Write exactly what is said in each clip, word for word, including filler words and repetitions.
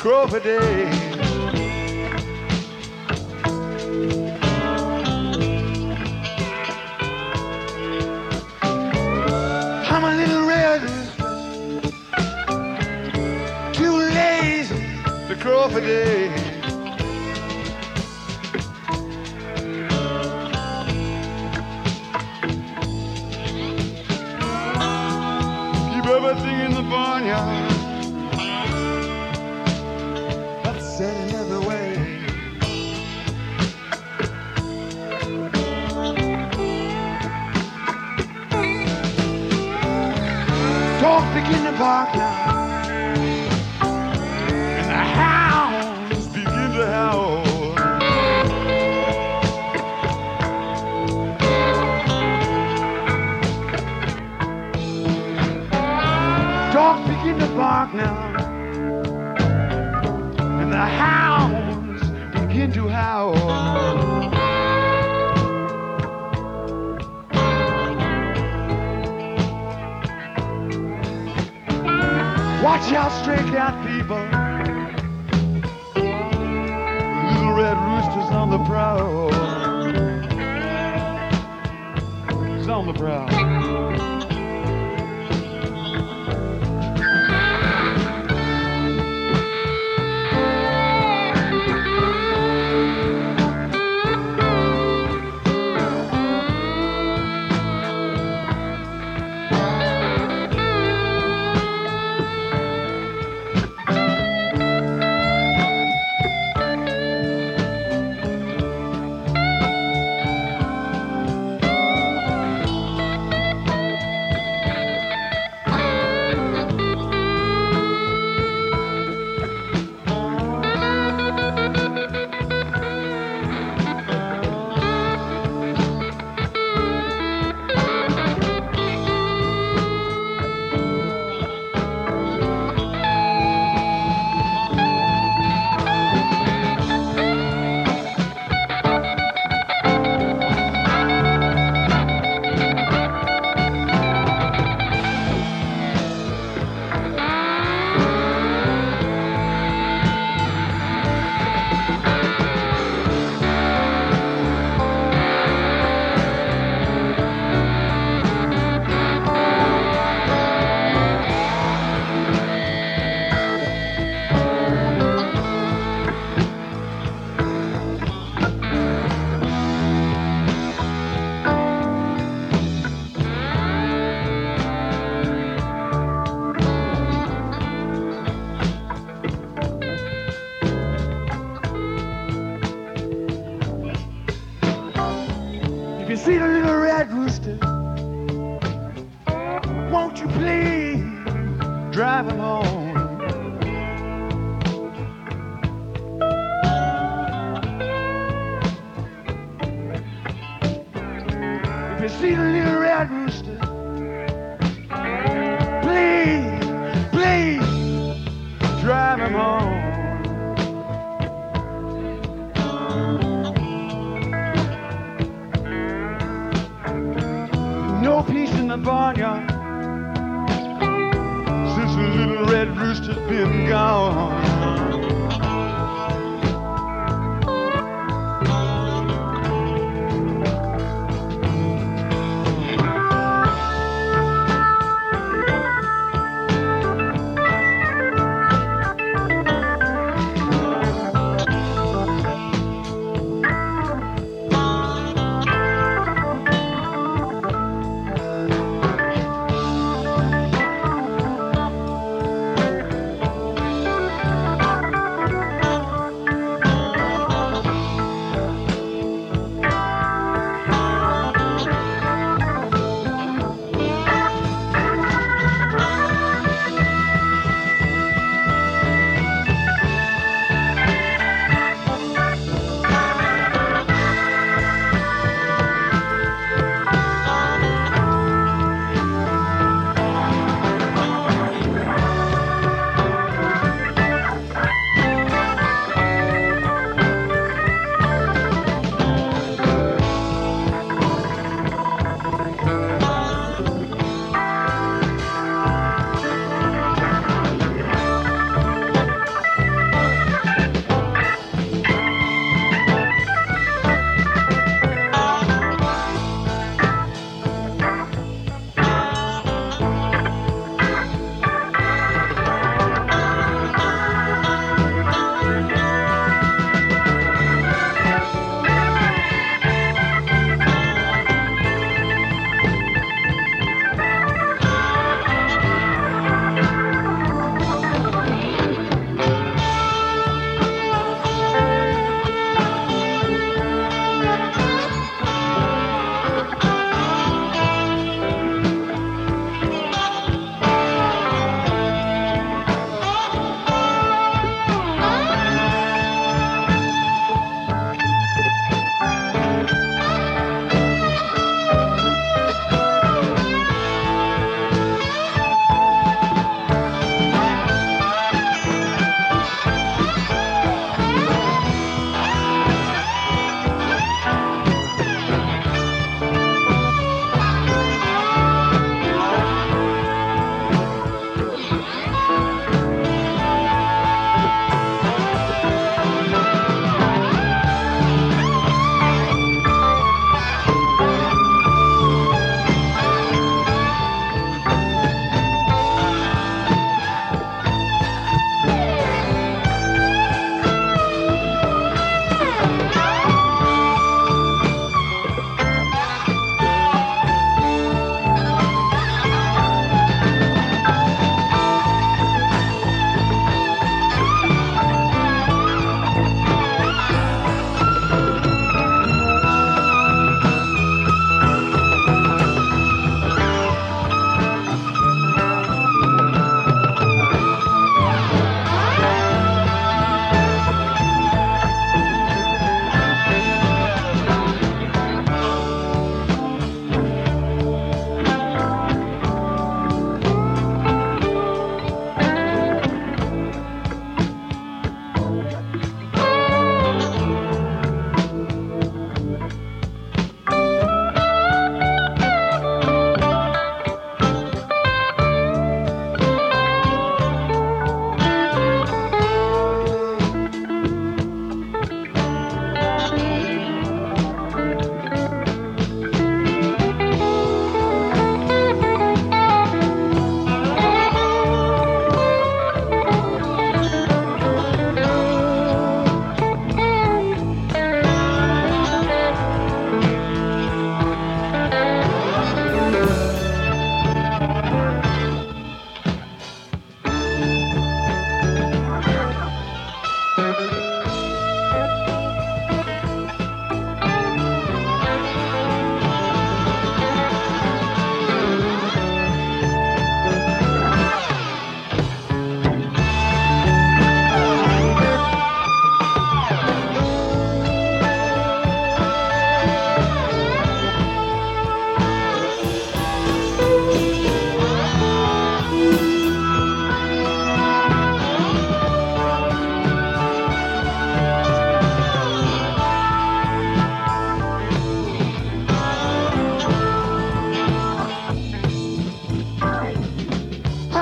crow per day. I'm a little red, too lazy to crow per day. Keep everything in the barnyard. That's said another way. Dogs begin to bark now, and the hounds begin to howl. Dogs begin to bark now, and the hounds begin to howl. Watch out, stray cat people. Little red roosters on the prowl. He's on the prowl. If you see the little red rooster, won't you please drive him home? If you see the little red rooster, please, please drive him home. No peace in the barnyard since the little red rooster's been gone.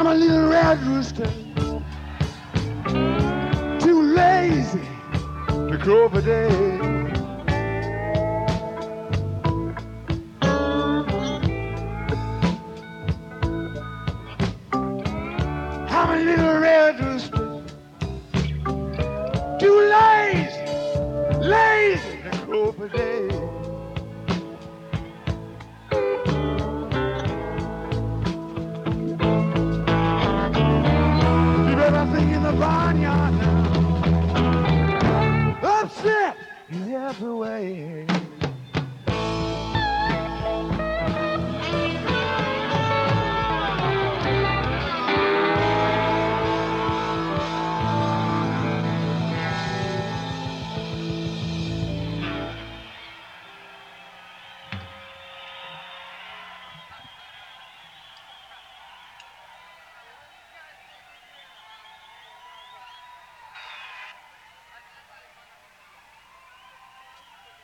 a little red rooster, too lazy to crow for day. I'm a little red rooster, too lazy, lazy to crow for day.